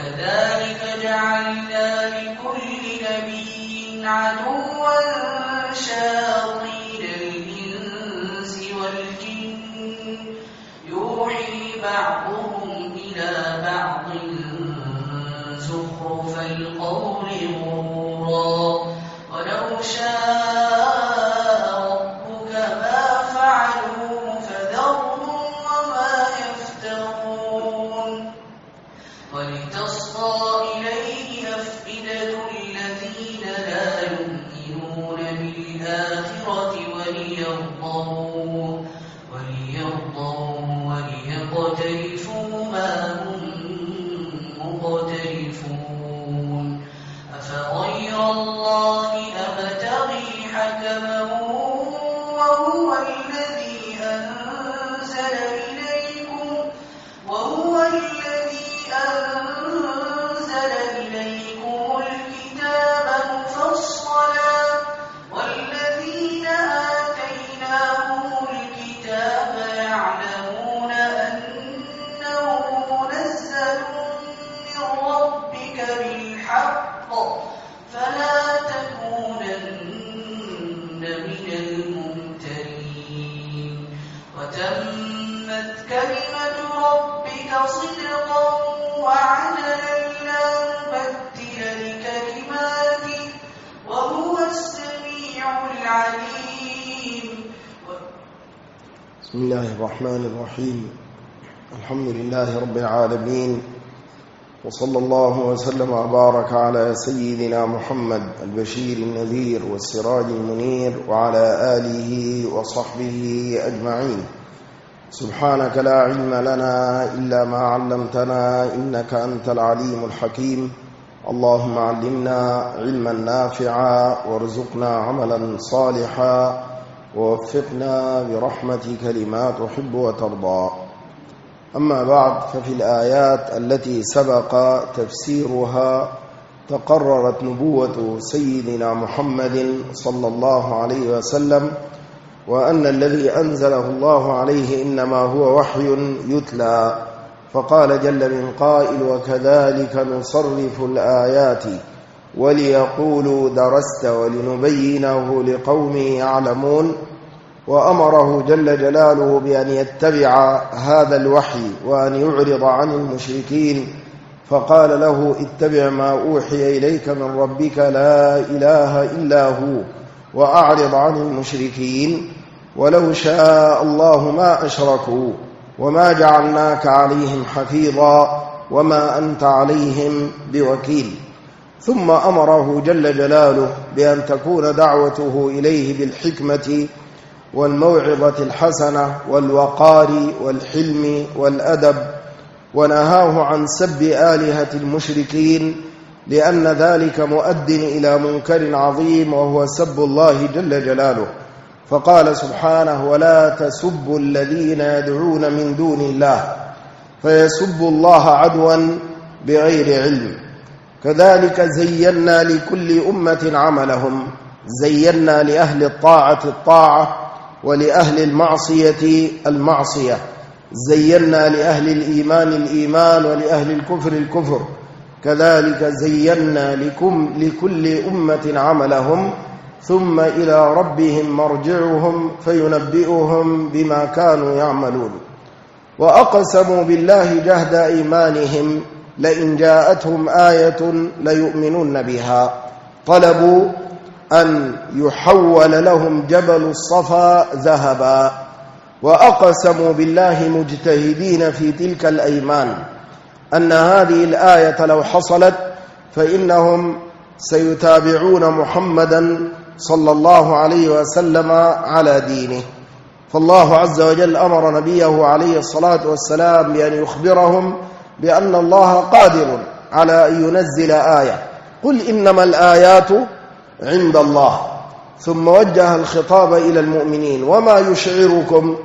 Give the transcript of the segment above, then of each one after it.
وكذلك جعلنا لكل نبي عدوا شياطين الإنس والجن يوحي بعضهم إلى بعض زخرف القول غرورا ولو شاء ربك ما فعلوه فذرهم وما يفترون ولتصغى إليه أفئدة الذين لا يؤمنون بالآخرة وليرضوا وليقترفوا ما هم مقترفون أفغير الله أبتغي حكما وهو الذي أنزل إليكم الكتاب مفصلا والذين آتيناهم الكتاب يعلمون أنه منزل من ربك بالحق فلا تكونن من الممترين وتمت كلمة ربك صدقا وعدلا لا مبدل لكلماته وهو السميع العليم. بسم الله الرحمن الرحيم. الحمد لله رب العالمين وصلى الله وسلم وبارك على سيدنا محمد البشير النذير والسراج المنير وعلى آله وصحبه أجمعين. سبحانك لا علم لنا إلا ما علمتنا إنك أنت العليم الحكيم. اللهم علمنا علما نافعا وارزقنا عملا صالحا ووفقنا برحمتك لما تحب وترضى. أما بعد، ففي الآيات التي سبق تفسيرها تقررت نبوة سيدنا محمد صلى الله عليه وسلم، وأن الذي أنزله الله عليه إنما هو وحي يتلى. فقال جل من قائل: وكذلك نصرف الآيات وليقولوا درست ولنبينه لقوم يعلمون. وأمره جل جلاله بأن يتبع هذا الوحي وأن يعرض عن المشركين، فقال له: اتبع ما أوحي إليك من ربك لا إله إلا هو وأعرض عن المشركين ولو شاء الله ما أشركوا وما جعلناك عليهم حفيظا وما أنت عليهم بوكيل. ثم أمره جل جلاله بأن تكون دعوته إليه بالحكمة والموعظة الحسنة والوقار والحلم والأدب، ونهاه عن سب آلهة المشركين، لأن ذلك مؤد إلى منكر عظيم وهو سب الله جل جلاله. فقال سبحانه: ولا تسبوا الذين يدعون من دون الله فيسبوا الله عدوا بغير علم. كذلك زينا لكل أمة عملهم، زينا لأهل الطاعة الطاعة ولأهل المعصية المعصية، زينا لأهل الإيمان الإيمان ولأهل الكفر الكفر. كذلك زينا لكل أمة عملهم ثم إلى ربهم مرجعهم فينبئهم بما كانوا يعملون. وأقسموا بالله جهد أيمانهم لئن جاءتهم آية ليؤمنون بها. طلبوا أن يحول لهم جبل الصفا ذهبا، وأقسموا بالله مجتهدين في تلك الأيمان أن هذه الآية لو حصلت فإنهم سيتابعون محمدا صلى الله عليه وسلم على دينه. فالله عز وجل أمر نبيه عليه الصلاة والسلام بأن يخبرهم بأن الله قادر على أن ينزل آية. قل إنما الآيات عند الله. ثم وجه الخطاب إلى المؤمنين: وما يشعركم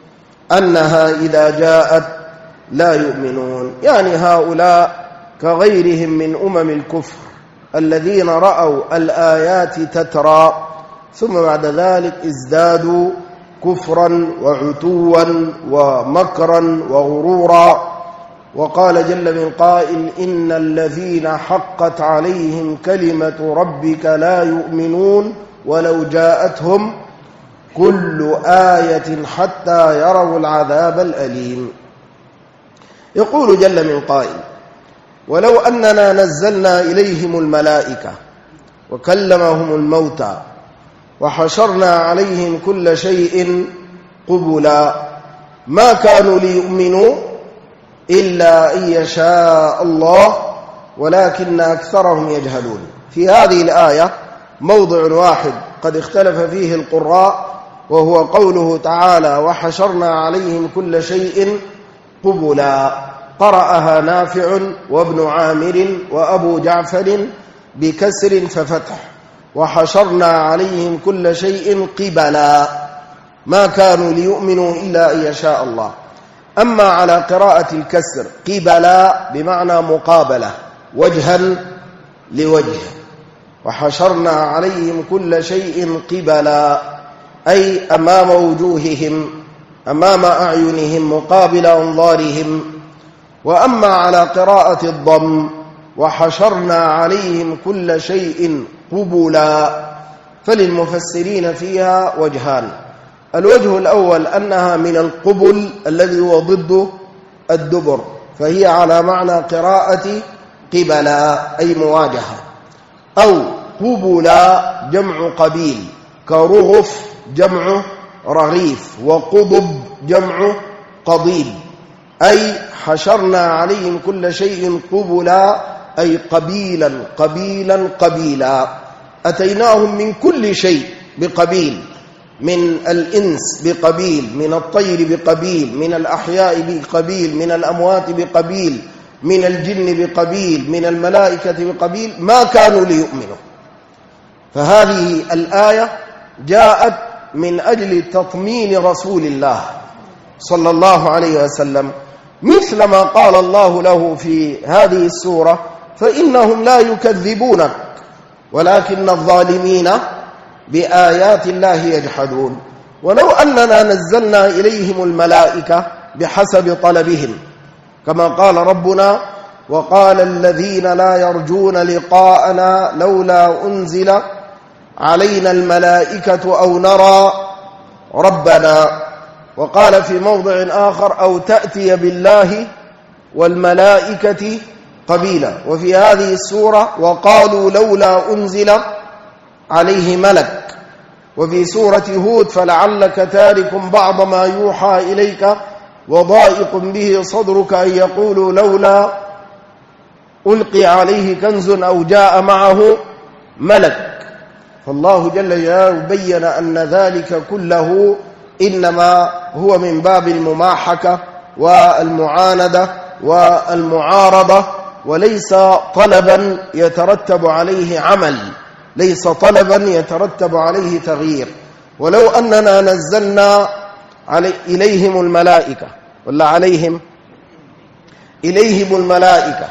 أنها إذا جاءت لا يؤمنون. يعني هؤلاء كغيرهم من أمم الكفر الذين رأوا الآيات تترى ثم بعد ذلك ازدادوا كفرا وعتوا ومكرا وغرورا. وقال جل من قائل إن الذين حقت عليهم كلمة ربك لا يؤمنون ولو جاءتهم كل آية حتى يروا العذاب الأليم. يقول جل من قائل ولو أننا نزلنا إليهم الملائكة وكلمهم الموتى وحشرنا عليهم كل شيء قبلا ما كانوا ليؤمنوا إلا أن يشاء الله ولكن أكثرهم يجهلون. في هذه الآية موضع واحد قد اختلف فيه القراء، وهو قوله تعالى وحشرنا عليهم كل شيء قبلا. قرأها نافع وابن عامر وأبو جعفر بكسر ففتح، وحشرنا عليهم كل شيء قبلا ما كانوا ليؤمنوا إلا أن يشاء الله. أما على قراءة الكسر قبلا بمعنى مقابلة وجها لوجه، وحشرنا عليهم كل شيء قبلا أي أمام وجوههم أمام أعينهم مقابل أنظارهم. وأما على قراءة الضم وحشرنا عليهم كل شيء قبلا فللمفسرين فيها وجهان. الوجه الأول أنها من القبل الذي هو ضد الدبر، فهي على معنى قراءة قبلا أي مواجهة، أو قبلا جمع قبيل كرغف جمع رغيف وقضب جمع قضيب، أي حشرنا عليهم كل شيء قبلا أي قبيلا قبيلا قبيلا. أتيناهم من كل شيء بقبيل، من الإنس بقبيل، من الطير بقبيل، من الأحياء بقبيل، من الأموات بقبيل، من الجن بقبيل، من الملائكة بقبيل، ما كانوا ليؤمنوا. فهذه الآية جاءت من أجل تطمين رسول الله صلى الله عليه وسلم، مثل ما قال الله له في هذه السورة فإنهم لا يكذبونك ولكن الظالمين بآيات الله يجحدون. ولو أننا نزلنا إليهم الملائكة بحسب طلبهم، كما قال ربنا وقال الذين لا يرجون لقاءنا لولا أنزل علينا الملائكة أو نرى ربنا، وقال في موضع آخر أو تأتي بالله والملائكة قبيلا. وفي هذه السورة وقالوا لولا أنزل عليه ملك. وفي سورة هود فلعلك تارك بعض ما يوحى إليك وضائق به صدرك أن يقولوا لولا ألقي عليه كنز أو جاء معه ملك. فالله جل جلاله بين أن ذلك كله إنما هو من باب المماحكة والمعاندة والمعارضة، وليس طلبا يترتب عليه عمل، ليس طلبا يترتب عليه تغيير. ولو أننا نزلنا إليهم الملائكة ولا عليهم إليهم الملائكة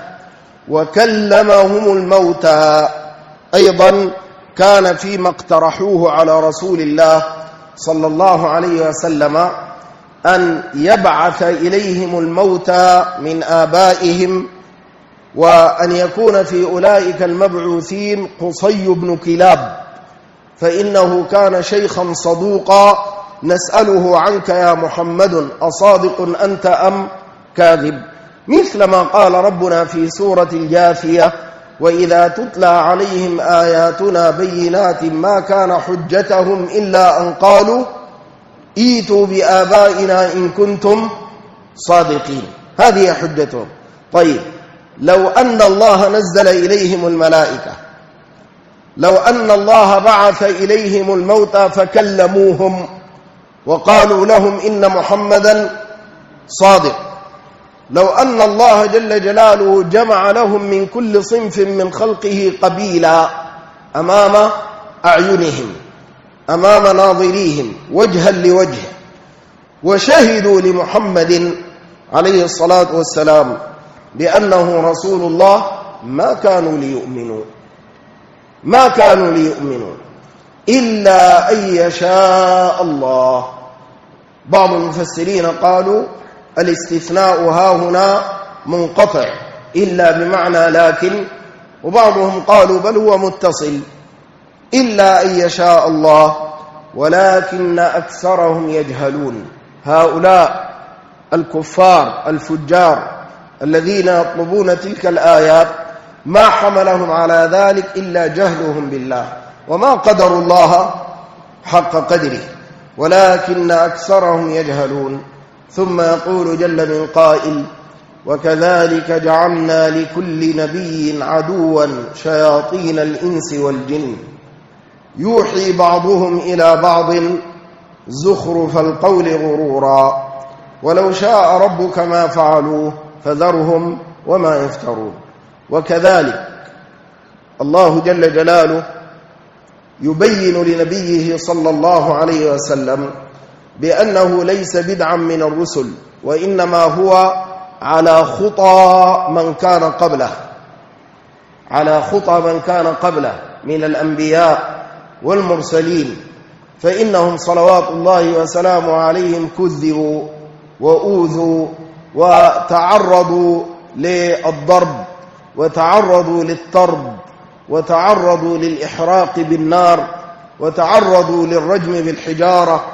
وكلمهم الموتى، أيضا كان فيما اقترحوه على رسول الله صلى الله عليه وسلم أن يبعث إليهم الموتى من آبائهم، وأن يكون في أولئك المبعوثين قصي بن كلاب، فإنه كان شيخا صدوقا نسأله عنك يا محمد أصادق أنت أم كاذب، مثل ما قال ربنا في سورة الجاثية وإذا تتلى عليهم آياتنا بينات ما كان حجتهم إلا أن قالوا ائتوا بآبائنا إن كنتم صادقين. هذه حجتهم. طيب لو أن الله نزل إليهم الملائكة، لو أن الله بعث إليهم الموتى فكلموهم وقالوا لهم إن محمدا صادق، لو أن الله جل جلاله جمع لهم من كل صنف من خلقه قبيلا أمام أعينهم أمام ناظريهم وجها لوجه، وشهدوا لمحمد عليه الصلاة والسلام بأنه رسول الله، ما كانوا ليؤمنوا إلا أن يشاء الله. بعض المفسرين قالوا الاستثناء ها هنا منقطع إلا بمعنى لكن، وبعضهم قالوا بل هو متصل إلا أن يشاء الله ولكن أكثرهم يجهلون. هؤلاء الكفار الفجار الذين يطلبون تلك الآيات ما حملهم على ذلك إلا جهلهم بالله، وما قدروا الله حق قدره، ولكن أكثرهم يجهلون. ثم يقول جل من قائل: وكذلك جعلنا لكل نبي عدوا شياطين الإنس والجن يوحي بعضهم إلى بعض زخرف القول غرورا ولو شاء ربك ما فعلوه فذرهم وما يفترون. وكذلك الله جل جلاله يبين لنبيه صلى الله عليه وسلم بأنه ليس بدعا من الرسل، وإنما هو على خطى من كان قبله، على خطى من كان قبله من الأنبياء والمرسلين، فإنهم صلوات الله وسلامه عليهم كذبوا وأوذوا وتعرضوا للضرب وتعرضوا للطرد وتعرضوا للإحراق بالنار وتعرضوا للرجم بالحجارة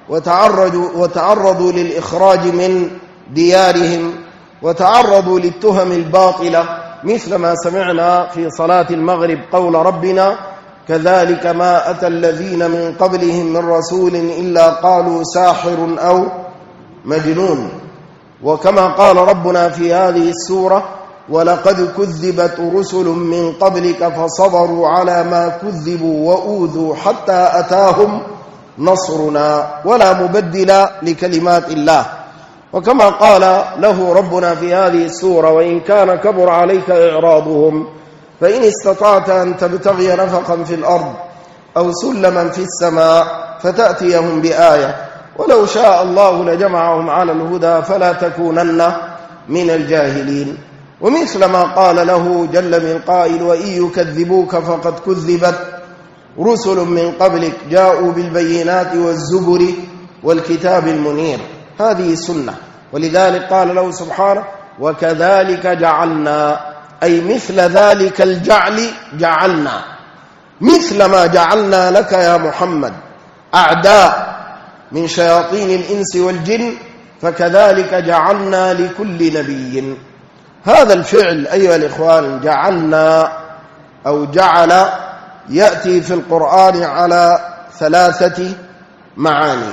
وتعرضوا للإخراج من ديارهم وتعرضوا للتهم الباطلة، مثل ما سمعنا في صلاة المغرب قول ربنا: كذلك ما أتى الذين من قبلهم من رسول إلا قالوا ساحر أو مجنون. وكما قال ربنا في هذه السورة: ولقد كذبت رسل من قبلك فصبروا على ما كذبوا وأوذوا حتى أتاهم نصرنا ولا مبدل لكلمات الله. وكما قال له ربنا في هذه السورة: وإن كان كبر عليك إعراضهم فإن استطعت أن تبتغي نفقا في الأرض أو سلما في السماء فتأتيهم بآية ولو شاء الله لجمعهم على الهدى فلا تكونن من الجاهلين. ومثل ما قال له جل من قائل: وإن يكذبوك فقد كذبت رسل من قبلك جاءوا بالبينات والزبر والكتاب المنير. هذه سنة، ولذلك قال له سبحانه: وكذلك جعلنا، أي مثل ذلك الجعل جعلنا، مثل ما جعلنا لك يا محمد أعداء من شياطين الإنس والجن فكذلك جعلنا لكل نبي. هذا الفعل أيها الإخوان جعلنا أو جعل يأتي في القرآن على 3 معاني،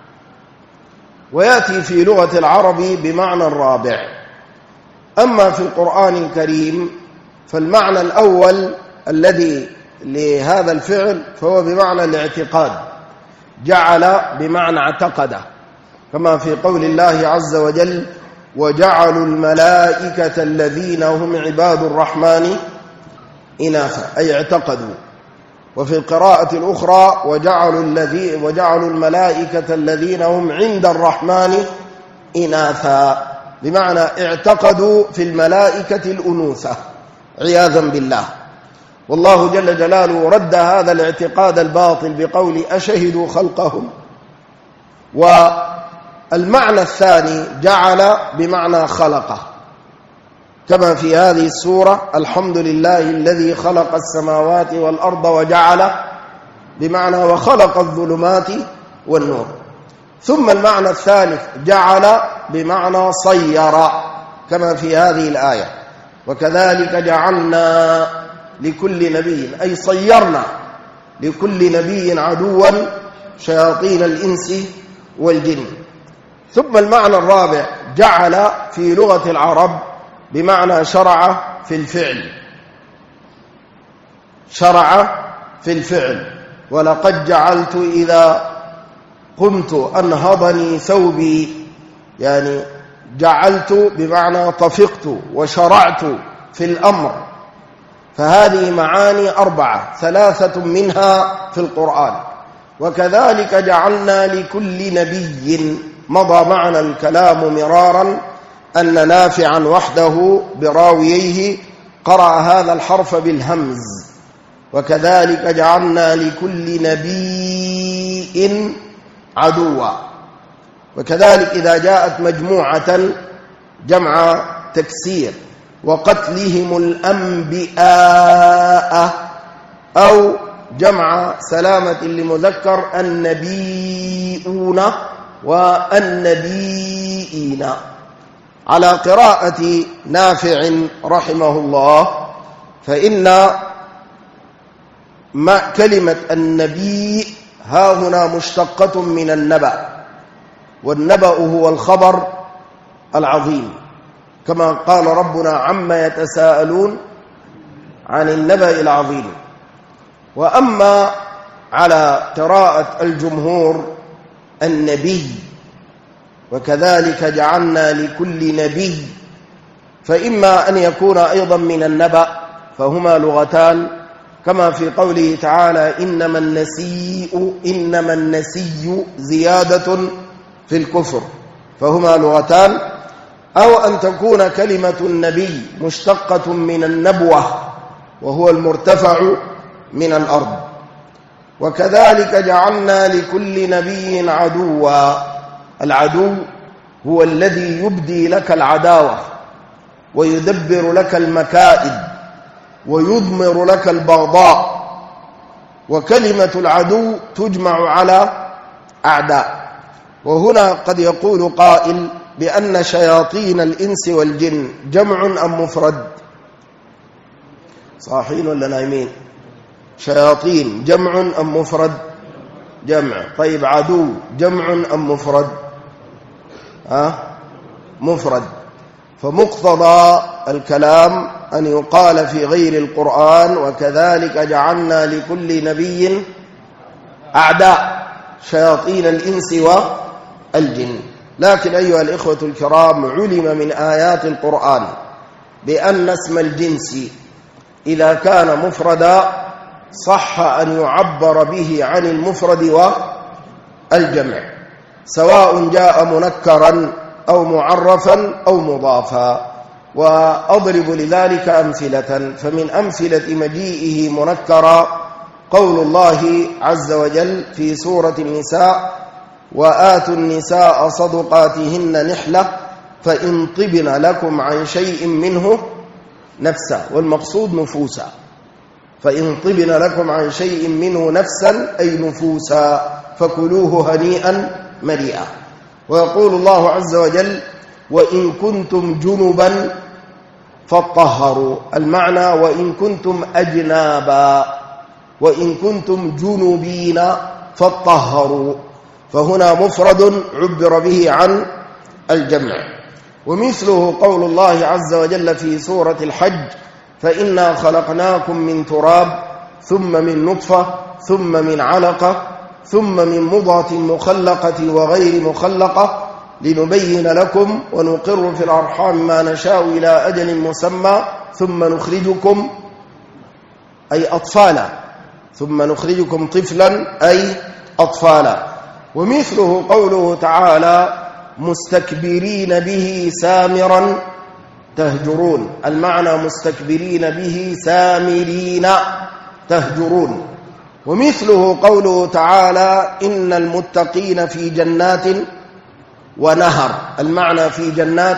ويأتي في لغة العرب بمعنى رابع. أما في القرآن الكريم فالمعنى الأول الذي لهذا الفعل فهو بمعنى الاعتقاد، جعل بمعنى اعتقد، كما في قول الله عز وجل: وجعلوا الملائكة الذين هم عباد الرحمن إناثا، أي اعتقدوا. وفي القراءة الأخرى: وجعلوا الملائكة الذين هم عند الرحمن إناثا، بمعنى اعتقدوا في الملائكة الأنوثة عياذا بالله. والله جل جلاله رد هذا الاعتقاد الباطل بقول: أشهدوا خلقهم. والمعنى الثاني جعل بمعنى خلقه، كما في هذه السورة: الحمد لله الذي خلق السماوات والأرض وجعل، بمعنى وخلق الظلمات والنور. ثم المعنى الثالث جعل بمعنى صير، كما في هذه الآية: وكذلك جعلنا لكل نبي، أي صيرنا لكل نبي عدوا شياطين الإنس والجن. ثم المعنى الرابع جعل في لغة العرب بمعنى شرع في الفعل، شرع في الفعل. ولقد جعلت إذا قمت أنهضني ثوبي، يعني جعلت بمعنى طفقت وشرعت في الأمر. فهذه معاني 4، 3 منها في القرآن. وكذلك جعلنا لكل نبي، مضى معنا الكلام مرارا أن نافعا وحده براوييه قرأ هذا الحرف بالهمز: وكذلك جعلنا لكل نبي عدوا. وكذلك إذا جاءت مجموعة جمع التكسير وقتلهم الأنبياء، أو جمع سلامة لمذكر النبيون والنبيين، على قراءة نافع رحمه الله. فإن كلمة النبي ها هنا مشتقة من النبأ، والنبأ هو الخبر العظيم، كما قال ربنا عما يتساءلون عن النبأ العظيم. وأما على قراءة الجمهور النبي، وكذلك جعلنا لكل نبي، فإما أن يكون أيضا من النبأ، فهما لغتان، كما في قوله تعالى إنما النسي زيادة في الكفر، فهما لغتان. أو أن تكون كلمة النبي مشتقة من النبوة، وهو المرتفع من الأرض. وكذلك جعلنا لكل نبي عدوا، العدو هو الذي يبدي لك العداوة ويدبر لك المكائد ويضمر لك البغضاء. وكلمة العدو تجمع على أعداء. وهنا قد يقول قائل بأن شياطين الإنس والجن جمع أم مفرد؟ صاحين ولا نايمين؟ شياطين جمع أم مفرد؟ جمع. طيب عدو جمع أم مفرد؟ مفرد. فمقتضى الكلام أن يقال في غير القرآن وكذلك جعلنا لكل نبي أعداء شياطين الإنس والجن. لكن أيها الإخوة الكرام، علم من آيات القرآن بأن اسم الجنس إذا كان مفردا صح أن يعبر به عن المفرد والجمع، سواء جاء منكرا أو معرفا أو مضافا. وأضرب لذلك أمثلة. فمن أمثلة مجيئه منكرا قول الله عز وجل في سورة النساء وآتوا النساء صدقاتهن نحلة فإن طبن لكم عن شيء منه نفسا، والمقصود نفوسا، فإن طبن لكم عن شيء منه نفسا أي نفوسا فكلوه هنيئا مريئا. ويقول الله عز وجل وإن كنتم جنبا فاطهروا، المعنى وإن كنتم أجنابا، وإن كنتم جنبين فاطهروا، فهنا مفرد عبر به عن الجمع. ومثله قول الله عز وجل في سورة الحج فإنا خلقناكم من تراب ثم من نطفة ثم من علقة ثم من مضغة مخلقة وغير مخلقة لنبين لكم ونقر في الأرحام ما نشاء إلى أجل مسمى ثم نخرجكم أي أطفالا، ثم نخرجكم طفلا أي أطفالا. ومثله قوله تعالى مستكبرين به سامرا تهجرون، المعنى مستكبرين به سامرين تهجرون. ومثله قوله تعالى إن المتقين في جنات ونهر، المعنى في جنات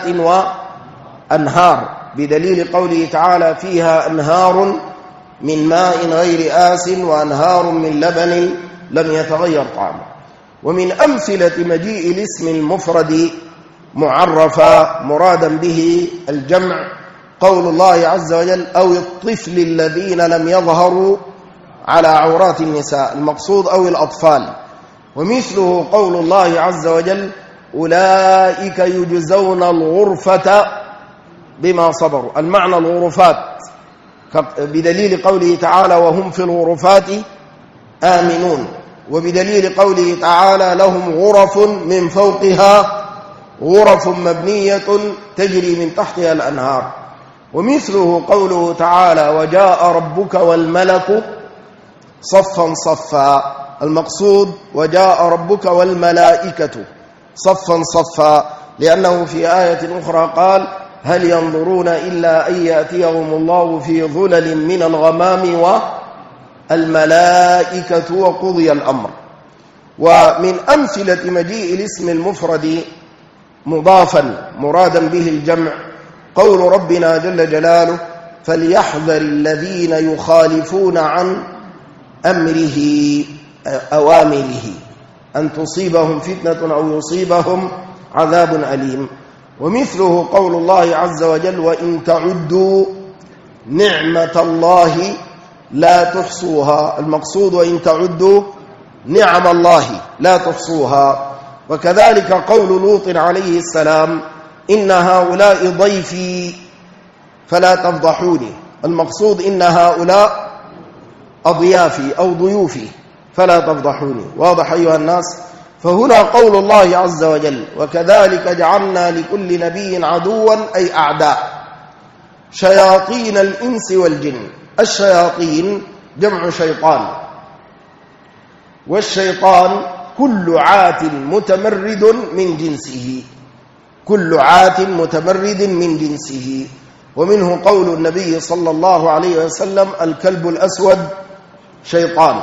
وأنهار، بدليل قوله تعالى فيها أنهار من ماء غير آس وأنهار من لبن لم يتغير طعمه. ومن أمثلة مجيء الاسم المفرد معرفا مرادا به الجمع قول الله عز وجل أو الطفل الذين لم يظهروا على عورات النساء، المقصود أو الأطفال. ومثله قول الله عز وجل أولئك يجزون الغرفة بما صبروا، المعنى الغرفات، بدليل قوله تعالى وهم في الغرفات آمنون، وبدليل قوله تعالى لهم غرف من فوقها غرف مبنية تجري من تحتها الأنهار. ومثله قوله تعالى وجاء ربك والملك صفا صفا، المقصود وجاء ربك والملائكة صفا صفا، لأنه في آية أخرى قال هل ينظرون إلا أن يأتيهم الله في ظلل من الغمام والملائكة وقضي الأمر. ومن أمثلة مجيء الاسم المفرد مضافا مرادا به الجمع قول ربنا جل جلاله فليحذر الذين يخالفون عن أمره أوامره أن تصيبهم فتنة أو يصيبهم عذاب أليم. ومثله قول الله عز وجل وإن تعدوا نعمة الله لا تحصوها. المقصود وإن تعدوا نعم الله لا تحصوها. وكذلك قول لوط عليه السلام إن هؤلاء ضيفي فلا تفضحوني. المقصود إن هؤلاء أضيافي أو ضيوفي فلا تفضحوني. واضح أيها الناس؟ فهنا قول الله عز وجل وكذلك جعلنا لكل نبي عدوا أي أعداء شياطين الإنس والجن. الشياطين جمع شيطان، والشيطان كل عات متمرد من جنسه، كل عات متمرد من جنسه. ومنه قول النبي صلى الله عليه وسلم الكلب الأسود شيطان.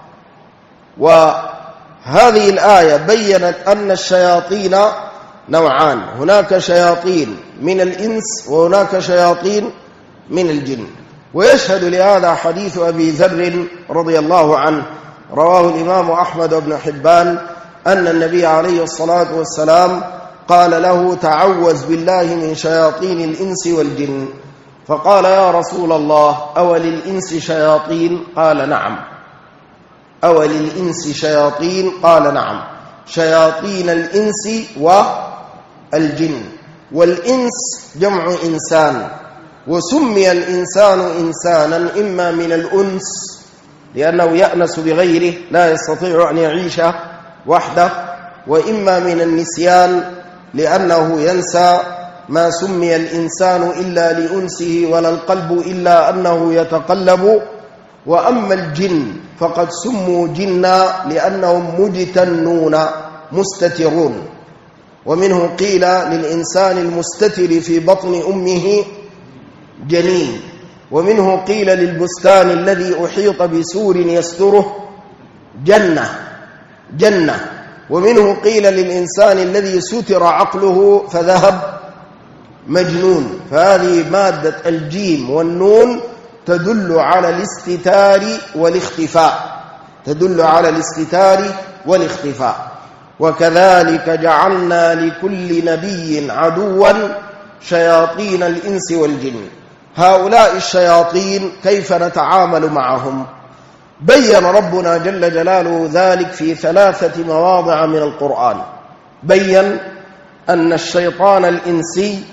وهذه الآية بيّنت أن الشياطين نوعان، هناك شياطين من الإنس وهناك شياطين من الجن. ويشهد لهذا حديث أبي ذر رضي الله عنه رواه الإمام أحمد بن حبان أن النبي عليه الصلاة والسلام قال له تعوذ بالله من شياطين الإنس والجن. فقال يا رسول الله أوللإنس شياطين؟ قال نعم. أوللإنس شياطين؟ قال نعم. شياطين الإنس والجن. والإنس جمع إنسان، وسمي الإنسان إنسانا إما من الأنس لأنه يأنس بغيره لا يستطيع أن يعيش وحده، وإما من النسيان لأنه ينسى ما سمي الإنسان إلا لأنسه ولا القلب إلا أنه يتقلب. وأما الجن فقد سموا جنا لأنهم مجتنون مستترون. ومنه قيل للإنسان المستتر في بطن أمه جنين. ومنه قيل للبستان الذي أحيط بسور يستره جنة. ومنه قيل للإنسان الذي ستر عقله فذهب مجنون. فهذه مادة الجيم والنون تدل على الاستتار والاختفاء، تدل على الاستتار والاختفاء. وكذلك جعلنا لكل نبي عدوا شياطين الإنس والجن. هؤلاء الشياطين كيف نتعامل معهم؟ بين ربنا جل جلاله ذلك في 3 مواضع من القرآن. بين أن الشيطان الإنسي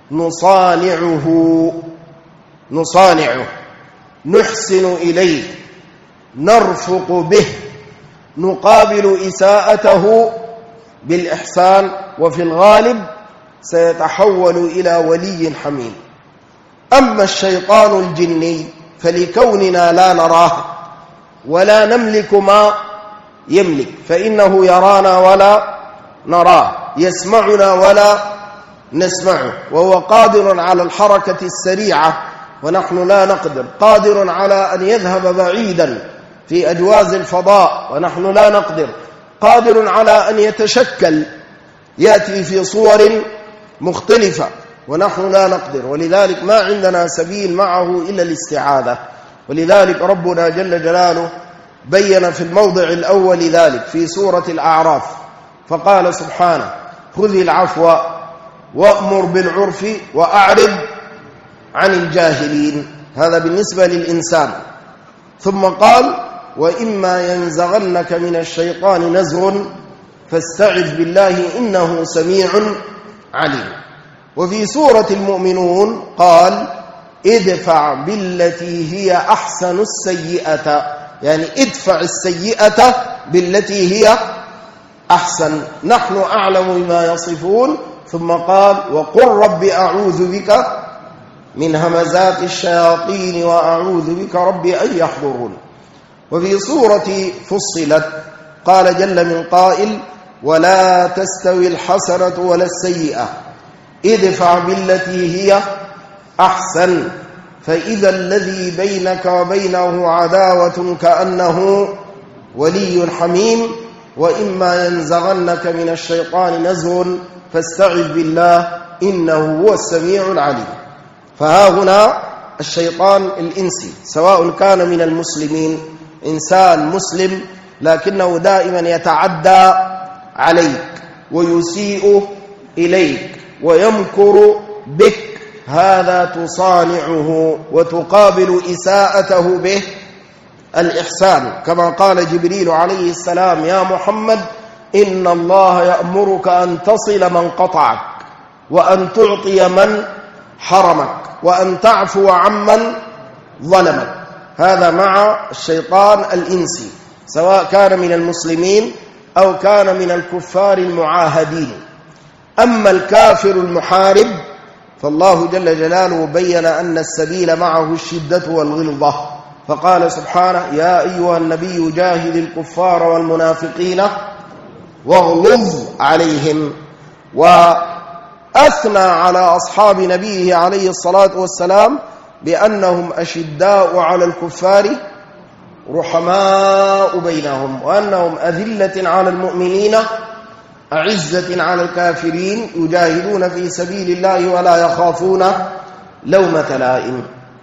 نصانعه نحسن إليه نرفق به نقابل إساءته بالإحسان، وفي الغالب سيتحول إلى ولي حميم. أما الشيطان الجني فلكوننا لا نراه ولا نملك ما يملك فإنه يرانا ولا نراه، يسمعنا ولا نسمعه، وهو قادر على الحركة السريعة ونحن لا نقدر، قادر على أن يذهب بعيدا في أجواز الفضاء ونحن لا نقدر، قادر على أن يتشكل يأتي في صور مختلفة ونحن لا نقدر. ولذلك ما عندنا سبيل معه إلا الاستعاذة. ولذلك ربنا جل جلاله بين في الموضع الأول ذلك في سورة الأعراف فقال سبحانه خذ العفو وأمر بالعرف وأعرض عن الجاهلين. هذا بالنسبة للإنسان. ثم قال وإما ينزغنك من الشيطان نزغ فاستعذ بالله إنه سميع عليم. وفي سورة المؤمنون قال ادفع بالتي هي أحسن السيئة، يعني ادفع السيئة بالتي هي أحسن، نحن أعلم بما يصفون. ثم قال وقل رب أعوذ بك من همزات الشياطين وأعوذ بك رب أن يحضرون. وفي سورة فصلت قال جل من قائل ولا تستوي الحسنة ولا السيئة ادفع بالتي هي أحسن فإذا الذي بينك وبينه عداوة كأنه ولي حميم. وإما ينزغنك من الشيطان نزغ فاستعذ بالله إنه هو السميع العليم. فها هنا الشيطان الإنسي سواء كان من المسلمين، إنسان مسلم لكنه دائما يتعدى عليك ويسيء إليك ويمكر بك، هذا تصانعه وتقابل إساءته به الإحسان، كما قال جبريل عليه السلام: يا محمد إن الله يأمرك أن تصل من قطعك، وأن تعطي من حرمك، وأن تعفو عمن ظلمك. هذا مع الشيطان الإنسي سواء كان من المسلمين أو كان من الكفار المعاهدين. أما الكافر المحارب فالله جل جلاله بين أن السبيل معه الشدة والغلظة، فقال سبحانه: يا أيها النبي جاهد الكفار والمنافقين واغلظ عليهم. وأثنى على أصحاب نبيه عليه الصلاة والسلام بأنهم أشداء على الكفار رحماء بينهم، وأنهم أذلة على المؤمنين أعزة على الكافرين، يجاهدون في سبيل الله ولا يخافون لومة لائم.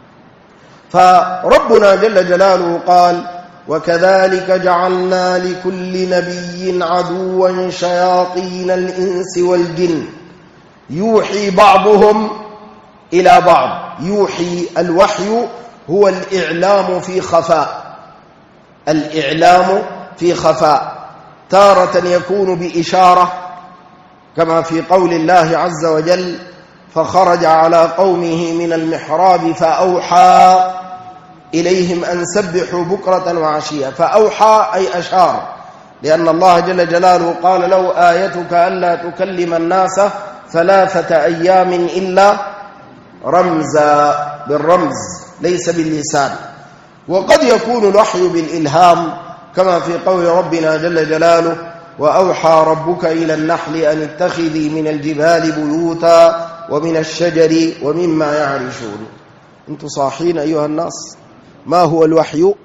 فربنا جل جلاله قال: وكذلك جعلنا لكل نبي عدوا شياطين الإنس والجن يوحي بعضهم إلى بعض. يوحي، الوحي هو الإعلام في خفاء، الإعلام في خفاء، تارة يكون بإشارة كما في قول الله عز وجل: فخرج على قومه من المحراب فأوحى إليهم أن سبحوا بكرة وعشية. فأوحى أي أشار، لأن الله جل جلاله قال له: آيتك ألا تكلم الناس 3 أيام إلا رمزا، بالرمز ليس باللسان. وقد يكون الوحي بالإلهام كما في قول ربنا جل جلاله: وأوحى ربك إلى النحل أن اتخذي من الجبال بيوتا ومن الشجر ومما يعرشون. أنتم صاحين أيها الناس؟ ما هو الوحي؟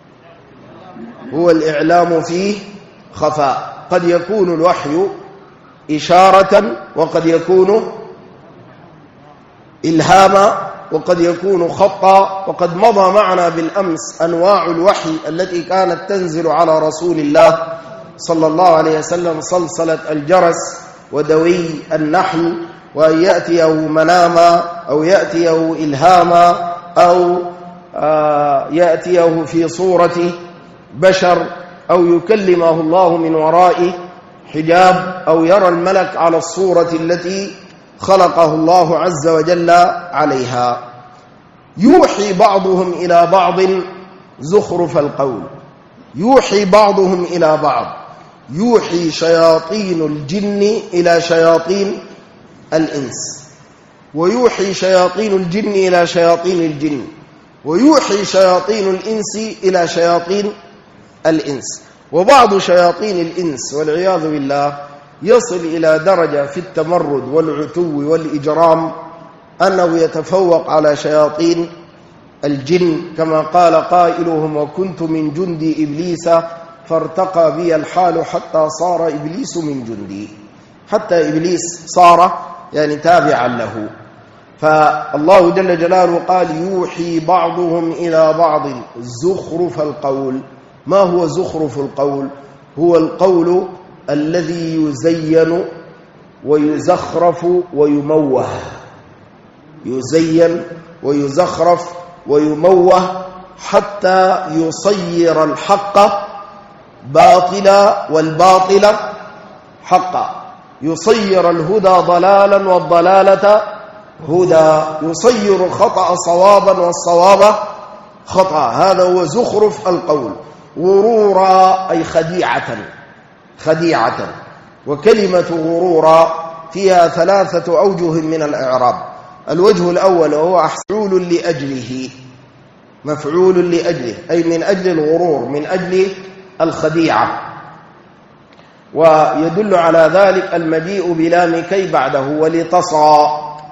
هو الإعلام فيه خفاء. قد يكون الوحي إشارة، وقد يكون إلهاما، وقد يكون خطا. وقد مضى معنا بالأمس أنواع الوحي التي كانت تنزل على رسول الله صلى الله عليه وسلم: صلصلة الجرس ودوي النحل، وأن يأتيه مناما أو يأتيه إلهاما أو يأتيه في صورة بشر أو يكلمه الله من وراء حجاب أو يرى الملك على الصورة التي خلقه الله عز وجل عليها. يوحي بعضهم إلى بعض زخرف القول، يوحي بعضهم إلى بعض. يوحي شياطين الجن إلى شياطين الإنس، ويوحي شياطين الجن إلى شياطين الجن، ويوحي شياطين الإنس إلى شياطين الإنس. وبعض شياطين الإنس والعياذ بالله يصل إلى درجة في التمرد والعتو والإجرام أنه يتفوق على شياطين الجن، كما قال قائلهم: وكنت من جند إبليس فارتقى بي الحال حتى صار إبليس من جندي. حتى إبليس صار يعني تابعا له. فالله جل جلاله قال: يوحي بعضهم إلى بعض زخرف القول. ما هو زخرف القول؟ هو القول الذي يزين ويزخرف ويموه، يزين ويزخرف ويموه حتى يصير الحق باطلا والباطل حقا، يصير الهدى ضلالا والضلالة هدى، يصير الخطأ صوابا والصواب خطأ. هذا هو زخرف القول. غرورا أي خديعة، خديعة. وكلمة غرورا فيها 3 أوجه من الإعراب. الوجه الأول وهو مفعول لأجله، مفعول لأجله أي من أجل الغرور، من أجل الخديعة. ويدل على ذلك المجيء بلام كي بعده ولتصى،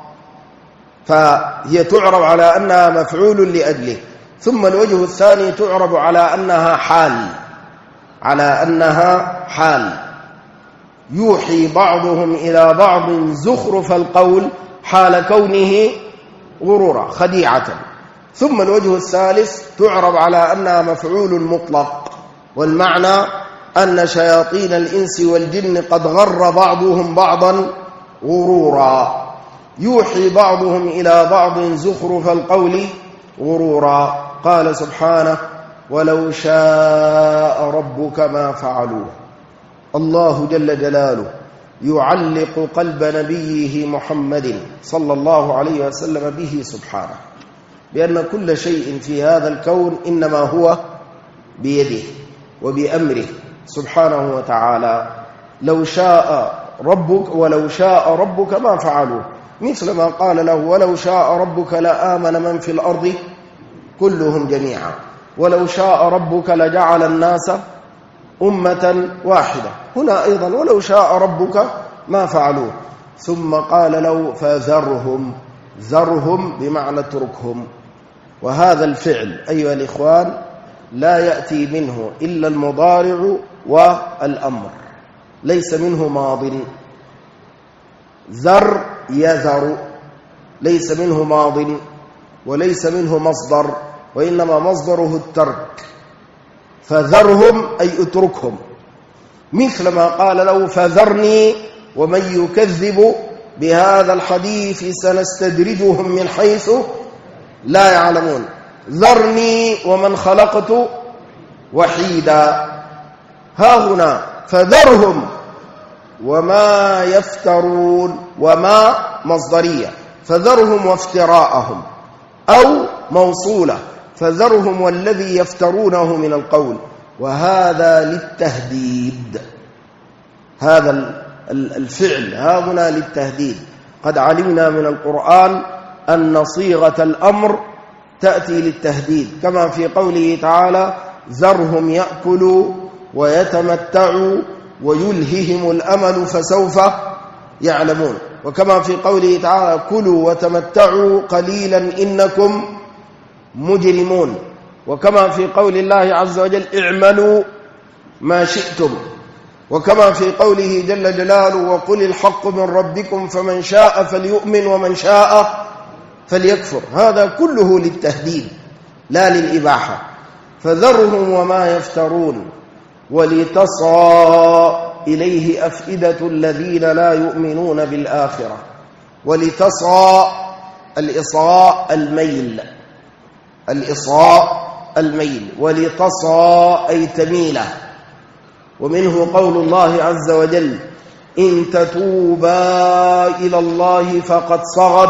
فهي تعرب على أنها مفعول لأجله. ثم الوجه الثاني تعرب على أنها حال، على أنها حال. يوحي بعضهم إلى بعض زخرف القول حال كونه غرورا خديعة. ثم الوجه الثالث تعرب على أنها مفعول مطلق، والمعنى أن شياطين الإنس والجن قد غر بعضهم بعضا غرورا، يوحي بعضهم إلى بعض زخرف القول غرورا. قال سبحانه: ولو شاء ربك ما فعلوه. الله جل جلاله يعلق قلب نبيه محمد صلى الله عليه وسلم به سبحانه، بأن كل شيء في هذا الكون إنما هو بيده وبأمره سبحانه وتعالى. لو شاء ربك ولو شاء ربك ما فعلوه، مثل ما قال له: ولو شاء ربك لآمن من في الأرض كلهم جميعا، ولو شاء ربك لجعل الناس أمة واحدة. هنا أيضا ولو شاء ربك ما فعلوه. ثم قال له: فذرهم، ذرهم بمعنى اتركهم. وهذا الفعل أيها الإخوان لا يأتي منه إلا المضارع والأمر، ليس منه ماض. ذر يذر، ليس منه ماض وليس منه مصدر، وإنما مصدره الترك. فذرهم أي اتركهم، مثل ما قال له: فذرني ومن يكذب بهذا الحديث سنستدرجهم من حيث لا يعلمون. ذرني ومن خلقت وحيدا. ها هنا فذرهم وما يفترون، وما مصدرية، فذرهم وافتراءهم، أو موصولة، فذرهم والذي يفترونه من القول. وهذا للتهديد، هذا الفعل ها هنا للتهديد. قد علمنا من القرآن أن صيغة الأمر تأتي للتهديد، كما في قوله تعالى: ذرهم يأكلوا ويتمتعوا ويلههم الأمل فسوف يعلمون. وكما في قوله تعالى: كلوا وتمتعوا قليلا إنكم مجرمون. وكما في قول الله عز وجل: اعملوا ما شئتم. وكما في قوله جل جلاله: وقل الحق من ربكم فمن شاء فليؤمن ومن شاء فليكفر. هذا كله للتهديد لا للإباحة. فذرهم وما يفترون ولتصغى إليه أفئدة الذين لا يؤمنون بالآخرة. ولتصغى، الإصغاء الميل، الإصغاء الميل، ولتصغى أي تميله. ومنه قول الله عز وجل: إن تتوبا إلى الله فقد صغت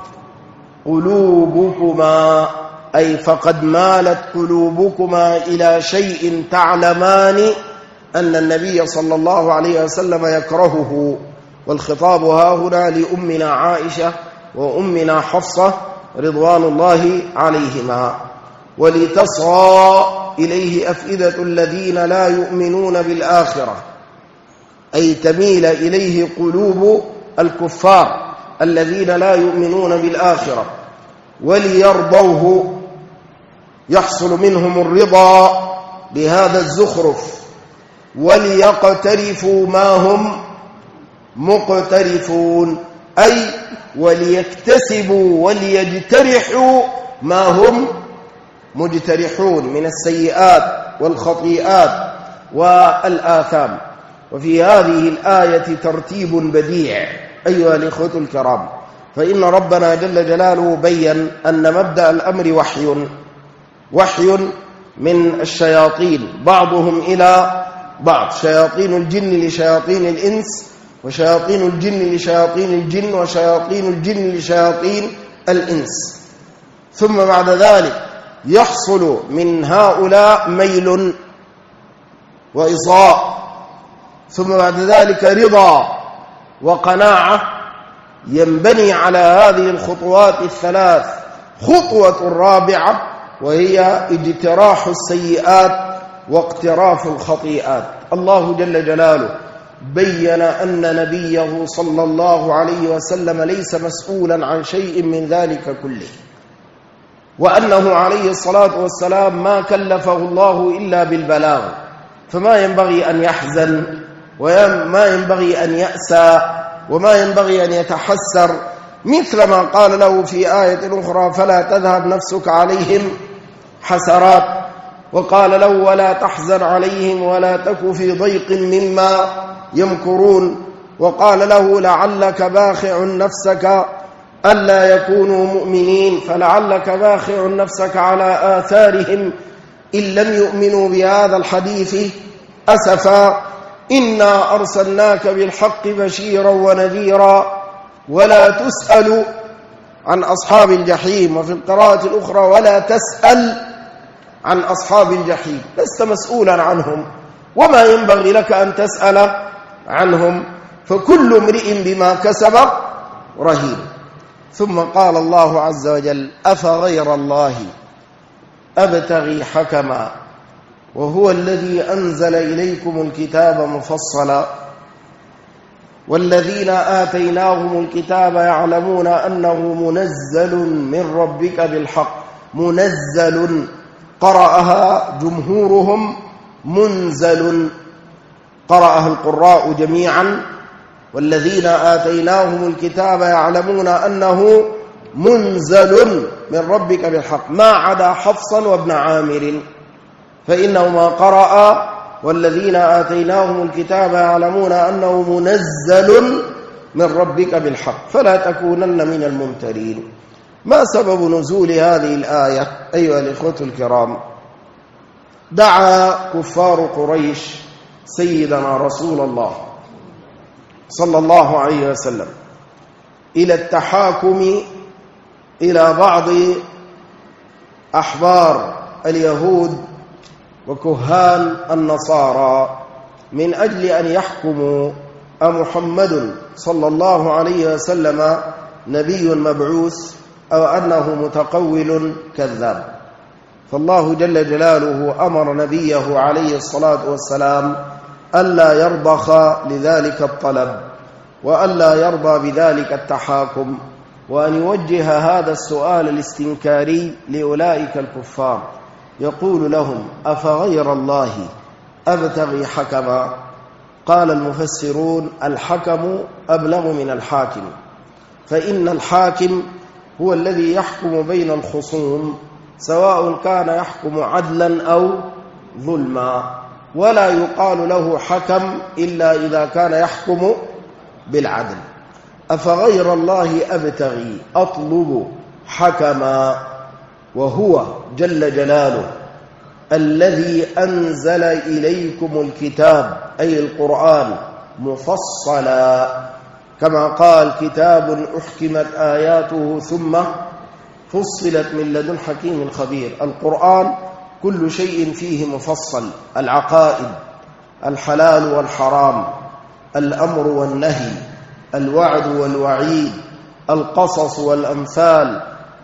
قلوبكما، أي فقد مالت قلوبكما إلى شيء تعلمان أن النبي صلى الله عليه وسلم يكرهه. والخطاب ها هنا لأمنا عائشة وأمنا حفصة رضوان الله عليهما. ولتصغى إليه أفئدة الذين لا يؤمنون بالآخرة، أي تميل إليه قلوب الكفار الذين لا يؤمنون بالآخرة. وليرضوه، يحصل منهم الرضا بهذا الزخرف. وليقترفوا ما هم مقترفون، أي وليكتسبوا وليجترحوا ما هم مجترحون من السيئات والخطيئات والآثام. وفي هذه الآية ترتيب بديع أيها الإخوة الكرام، فإن ربنا جل جلاله بيّن أن مبدأ الأمر وحي من الشياطين بعضهم إلى بعض، شياطين الجن لشياطين الإنس، وشياطين الجن لشياطين الجن، وشياطين الجن لشياطين الإنس. ثم بعد ذلك يحصل من هؤلاء ميل وإصغاء، ثم بعد ذلك رضا وقناعة، ينبني على هذه الخطوات الثلاث خطوة رابعة، وهي اجتراح السيئات واقتراف الخطيئات. الله جل جلاله بيّن أن نبيه صلى الله عليه وسلم ليس مسؤولا عن شيء من ذلك كله، وأنه عليه الصلاة والسلام ما كلفه الله إلا بالبلاغ، فما ينبغي أن يحزن وما ينبغي أن يأسى وما ينبغي أن يتحسر، مثل ما قال له في آية أخرى فلا تذهب نفسك عليهم حسرات، وقال له ولا تحزن عليهم ولا تك في ضيق مما يمكرون، وقال له لعلك باخع نفسك ألا يكونوا مؤمنين فلعلك باخع نفسك على آثارهم إن لم يؤمنوا بهذا الحديث أسفا إنا أرسلناك بالحق بشيرا ونذيرا ولا تسأل عن أصحاب الجحيم، وفي القراءة الأخرى ولا تسأل عن أصحاب الجحيم، لست مسؤولا عنهم وما ينبغي لك أن تسأل عنهم، فكل امرئ بما كسب رهين. ثم قال الله عز وجل أفغير الله أبتغي حكما وهو الذي أنزل إليكم الكتاب مفصلا والذين آتيناهم الكتاب يعلمون أنه منزل من ربك بالحق. منزل قرأها جمهورهم منزل، قرأها القراء جميعا والذين آتيناهم الكتاب يعلمون أنه منزل من ربك بالحق، ما عدا حفصا وابن عامر فإنهما قرأ والذين آتيناهم الكتاب يعلمون أنه منزل من ربك بالحق فلا تكونن من الممترين. ما سبب نزول هذه الآية أيها الإخوة الكرام؟ دعا كفار قريش سيدنا رسول الله صلى الله عليه وسلم إلى التحاكم إلى بعض أحبار اليهود وكهان النصارى من أجل أن يحكموا أمحمد صلى الله عليه وسلم نبي مبعوث أو أنه متقول كذاب. فالله جل جلاله أمر نبيه عليه الصلاة والسلام ألا يرضخ لذلك الطلب وألا يرضى بذلك التحاكم، وأن يوجه هذا السؤال الاستنكاري لأولئك الكفار يقول لهم أفغير الله أبتغي حكما. قال المفسرون الحكم أبلغ من الحاكم، فإن الحاكم هو الذي يحكم بين الخصوم سواء كان يحكم عدلا أو ظلما، ولا يقال له حكم إلا إذا كان يحكم بالعدل. أفغير الله أبتغي أطلب حكما وهو جل جلاله الذي أنزل إليكم الكتاب أي القرآن مفصلا، كما قال كتاب أحكمت آياته ثم فصلت من لدن حكيم خبير. القرآن كل شيء فيه مفصل، العقائد، الحلال والحرام، الأمر والنهي، الوعد والوعيد، القصص والأمثال،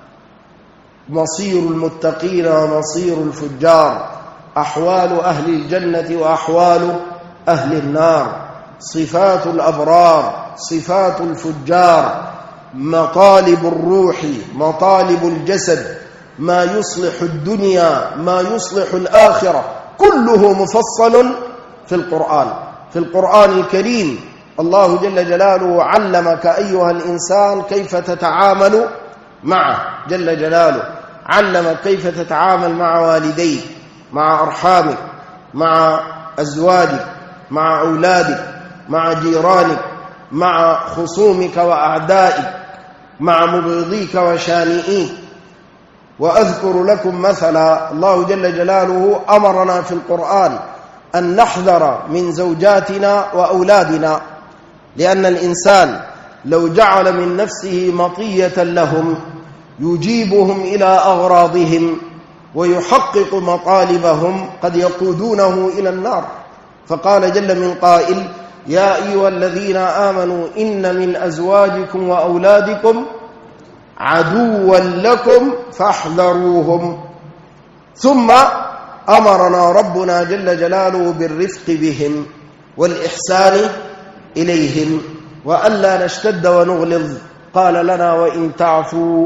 مصير المتقين ومصير الفجار، أحوال أهل الجنة وأحوال أهل النار، صفات الأبرار، صفات الفجار، مطالب الروح، مطالب الجسد، ما يصلح الدنيا، ما يصلح الآخرة، كله مفصل في القرآن. في القرآن الكريم الله جل جلاله علمك أيها الإنسان كيف تتعامل معه جل جلاله، علمك كيف تتعامل مع والديك، مع أرحامك، مع أزواجك، مع أولادك، مع جيرانك، مع خصومك وأعدائك، مع مبغضيك وشانئيك. وأذكر لكم مثلا الله جل جلاله أمرنا في القرآن أن نحذر من زوجاتنا وأولادنا، لأن الإنسان لو جعل من نفسه مطية لهم يجيبهم إلى أغراضهم ويحقق مطالبهم قد يقودونه إلى النار. فقال جل من قائل يا أيها الذين آمنوا إن من أزواجكم وأولادكم عدوا لكم فاحذروهم. ثم أمرنا ربنا جل جلاله بالرفق بهم والإحسان إليهم وألا نشتد ونغلظ. قال لنا وإن تعفوا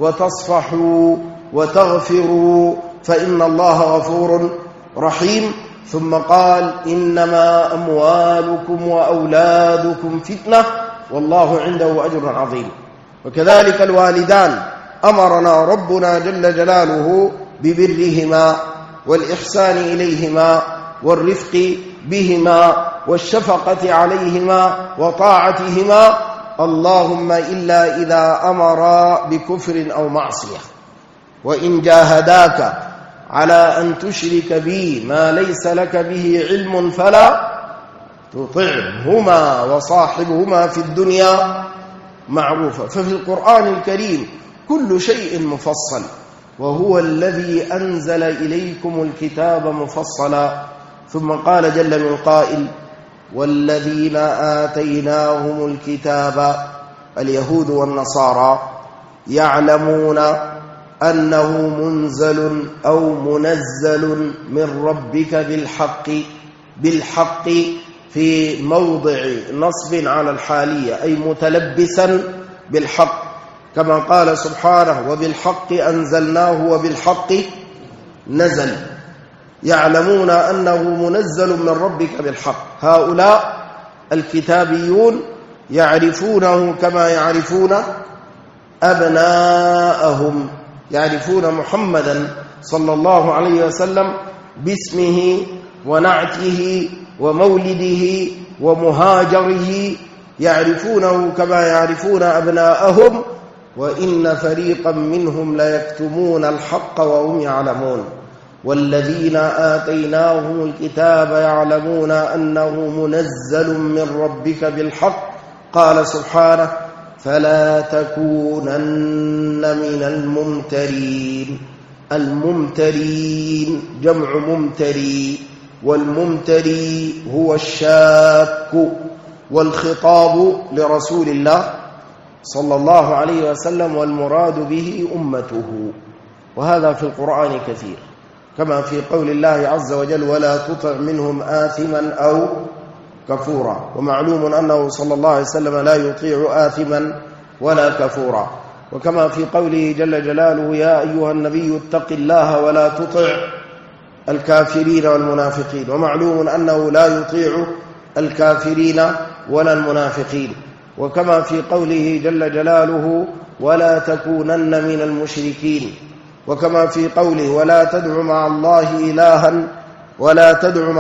وتصفحوا وتغفروا فإن الله غفور رحيم. ثم قال إنما أموالكم وأولادكم فتنة والله عنده أجر عظيم. وكذلك الوالدان أمرنا ربنا جل جلاله ببرهما والإحسان إليهما والرفق بهما والشفقة عليهما وطاعتهما، اللهم إلا إذا أمرا بكفر أو معصية. وإن جاهداك على أن تشرك بي ما ليس لك به علم فلا تطعهما وصاحبهما في الدنيا معروفا. ففي القرآن الكريم كل شيء مفصل، وهو الذي أنزل إليكم الكتاب مفصلا. ثم قال جل من قائل والذين آتيناهم الكتاب اليهود والنصارى يعلمون أنه منزل أو منزل من ربك بالحق في موضع نصب على الحالية، أي متلبسا بالحق، كما قال سبحانه وبالحق أنزلناه وبالحق نزل. يعلمون أنه منزل من ربك بالحق. هؤلاء الكتابيون يعرفونه كما يعرفون أبناءهم، يعرفون محمدا صلى الله عليه وسلم باسمه ونعته ومولده ومهاجره، يعرفونه كما يعرفون أبناءهم، وإن فريقا منهم ليكتمون الحق وهم يعلمون. والذين آتيناهم الكتاب يعلمون أنه منزل من ربك بالحق. قال سبحانه فلا تكونن من الممترين. الممترين جمع ممتري، والممتري هو الشاك، والخطاب لرسول الله صلى الله عليه وسلم، والمراد به أمته. وهذا في القرآن كثير، كما في قول الله عز وجل ولا تطع منهم آثما أو كفورا. ومعلوم أنه صلى الله عليه وسلم لا يطيع آثما ولا كفورا. وكما في قوله جل جلاله يا أيها النبي اتق الله ولا تطع الكافرين والمنافقين. ومعلوم أنه لا يطيع الكافرين ولا المنافقين. وكما في قوله جل جلاله ولا تكونن من المشركين. وكما في قوله ولا تدع مع الله إلها ولا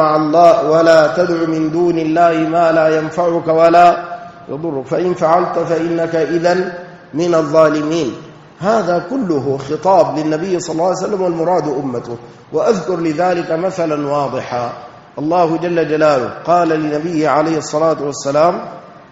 تدع من دون الله ما لا ينفعك ولا يضرك فإن فعلت فإنك إذن من الظالمين. هذا كله خطاب للنبي صلى الله عليه وسلم والمراد أمته. وأذكر لذلك مثلا واضحا. الله جل جلاله قال لنبيه عليه الصلاة والسلام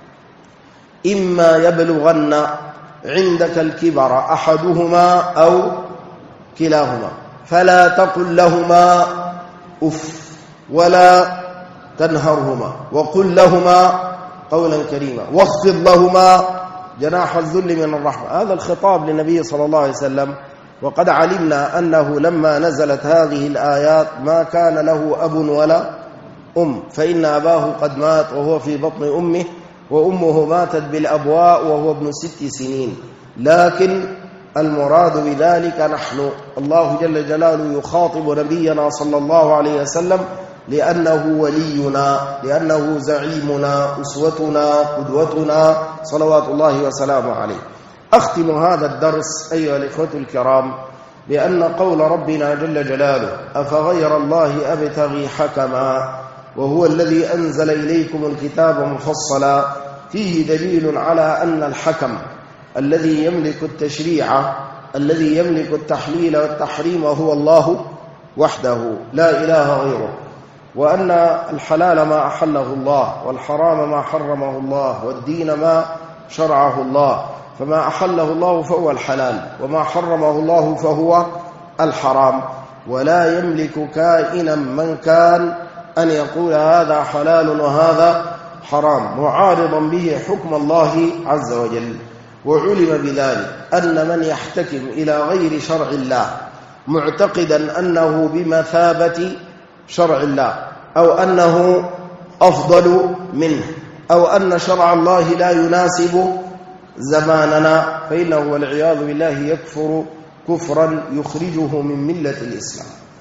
إما يبلغن عندك الكبر أحدهما أو كلاهما فلا تقل لهما أف ولا تنهرهما وقل لهما قولا كريما واخفض لهما جناح الذل من الرحمة. هذا الخطاب للنبي صلى الله عليه وسلم. وقد علمنا أنه لما نزلت هذه الآيات ما كان له أب ولا أم، فإن أباه قد مات وهو في بطن أمه، وأمه ماتت بالأبواء وهو ابن 6 سنين. لكن المراد بذلك نحن. الله جل جلاله يخاطب نبينا صلى الله عليه وسلم لأنه ولينا، لأنه زعيمنا، أسوتنا، قدوتنا، صلوات الله وسلامه عليه. أختم هذا الدرس أيها الإخوة الكرام بأن قول ربنا جل جلاله أفغير الله أبتغي حكما وهو الذي أنزل إليكم الكتاب مفصلا فيه دليل على أن الحكم الذي يملك التشريع الذي يملك التحليل والتحريم هو الله وحده لا إله غيره، وأن الحلال ما أحله الله والحرام ما حرمه الله والدين ما شرعه الله، فما أحله الله فهو الحلال وما حرمه الله فهو الحرام. ولا يملك كائنا من كان أن يقول هذا حلال وهذا حرام معارضا به حكم الله عز وجل. وعلم بذلك أن من يحتكم إلى غير شرع الله معتقدا أنه بمثابة شرع الله أو أنه أفضل منه أو أن شرع الله لا يناسب زماننا، فإنه والعياذ بالله يكفر كفرا يخرجه من ملة الإسلام.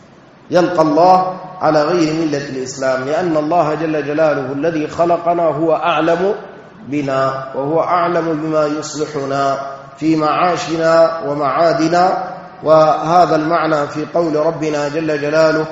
يلقى الله على غير ملة الإسلام، لأن الله جل جلاله الذي خلقنا هو أعلم بنا، وهو أعلم بما يصلحنا في معاشنا ومعادنا. وهذا المعنى في قول ربنا جل جلاله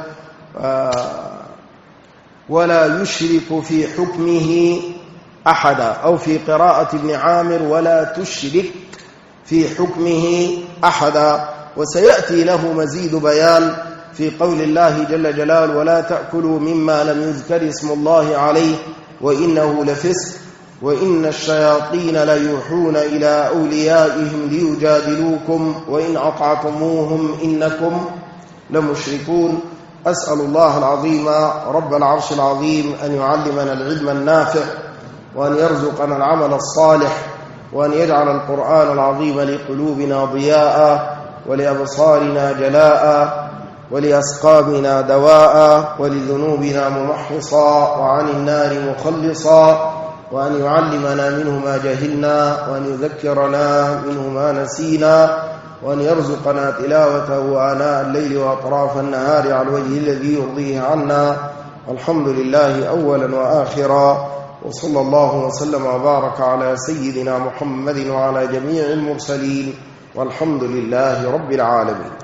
ولا يشرك في حكمه أحدا، أو في قراءة ابن عامر ولا تشرك في حكمه أحدا. وسيأتي له مزيد بيان في قول الله جل جلاله ولا تأكلوا مما لم يذكر اسم الله عليه وإنه لفسق وإن الشياطين ليوحون إلى أوليائهم ليجادلوكم وإن أطعتموهم إنكم لمشركون. أسأل الله العظيم رب العرش العظيم أن يعلمنا العلم النافع، وأن يرزقنا العمل الصالح، وأن يجعل القرآن العظيم لقلوبنا ضياء، ولأبصارنا جلاء، ولأسقامنا دواء، ولذنوبنا ممحصا، وعن النار مخلصا، وأن يعلمنا منه ما جهلنا، وأن يذكرنا منه ما نسينا، وأن يرزقنا تلاوته آناء الليل وأطراف النهار على الوجه الذي يرضيه عنا. والحمد لله أولا وآخرا، وصلى الله وسلم وبارك على سيدنا محمد وعلى جميع المرسلين، والحمد لله رب العالمين.